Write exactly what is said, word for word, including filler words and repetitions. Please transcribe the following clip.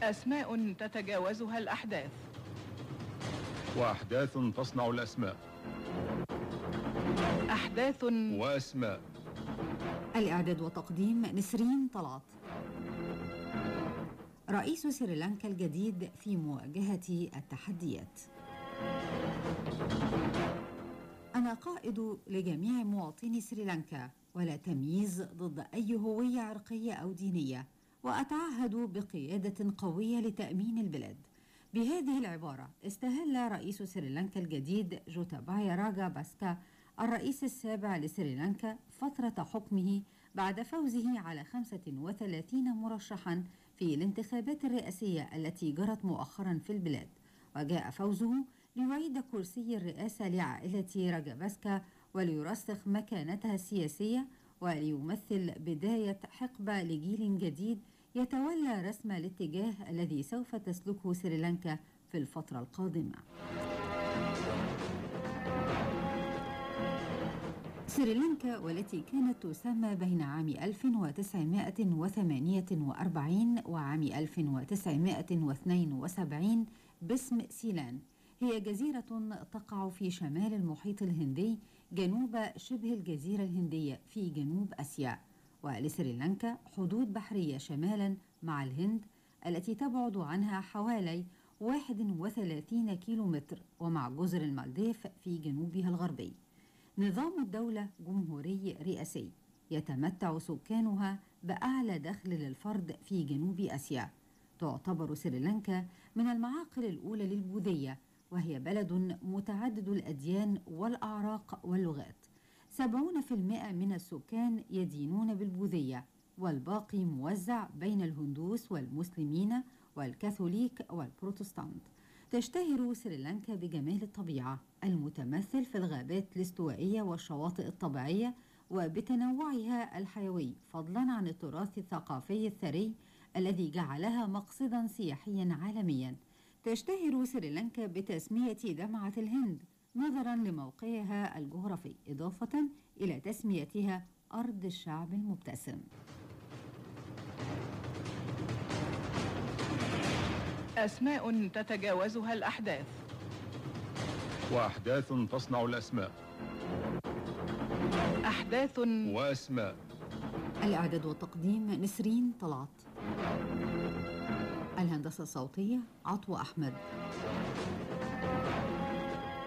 أسماء تتجاوزها الأحداث، وأحداث تصنع الأسماء، أحداث وأسماء. الإعداد وتقديم نسرين طلعت. رئيس سريلانكا الجديد في مواجهة التحديات. أنا قائد لجميع مواطني سريلانكا ولا تمييز ضد أي هوية عرقية أو دينية، وأتعهد بقيادة قوية لتأمين البلاد. بهذه العبارة استهل رئيس سريلانكا الجديد جوتابايا راجاباسكا الرئيس السابع لسريلانكا فترة حكمه بعد فوزه على خمسة وثلاثين مرشحا في الانتخابات الرئاسية التي جرت مؤخرا في البلاد، وجاء فوزه ليعيد كرسي الرئاسة لعائلة راجاباسكا وليرسخ مكانتها السياسية وليمثل بداية حقبة لجيل جديد يتولى رسم الاتجاه الذي سوف تسلكه سريلانكا في الفترة القادمة. سريلانكا والتي كانت تسمى بين عام ألف وتسعمائة وثمانية وأربعين وعام ألف وتسعمائة واثنين وسبعين باسم سيلان، هي جزيرة تقع في شمال المحيط الهندي جنوب شبه الجزيرة الهندية في جنوب آسيا. ولسريلانكا حدود بحرية شمالا مع الهند التي تبعد عنها حوالي واحد وثلاثين كيلومتر، ومع جزر المالديف في جنوبها الغربي. نظام الدولة جمهوري رئاسي يتمتع سكانها بأعلى دخل للفرد في جنوب آسيا. تعتبر سريلانكا من المعاقل الأولى للبوذية، وهي بلد متعدد الأديان والأعراق واللغات. سبعون في المئة من السكان يدينون بالبوذية، والباقي موزع بين الهندوس والمسلمين والكاثوليك والبروتستانت. تشتهر سريلانكا بجمال الطبيعة المتمثل في الغابات الاستوائية والشواطئ الطبيعية وبتنوعها الحيوي، فضلا عن التراث الثقافي الثري الذي جعلها مقصدا سياحيا عالميا. تشتهر سريلانكا بتسمية دمعة الهند نظرا لموقعها الجغرافي، إضافة إلى تسميتها أرض الشعب المبتسم. أسماء تتجاوزها الأحداث، وأحداث تصنع الأسماء، أحداث وأسماء. الإعداد والتقديم نسرين طلعت. الهندسة الصوتية عطوة أحمد.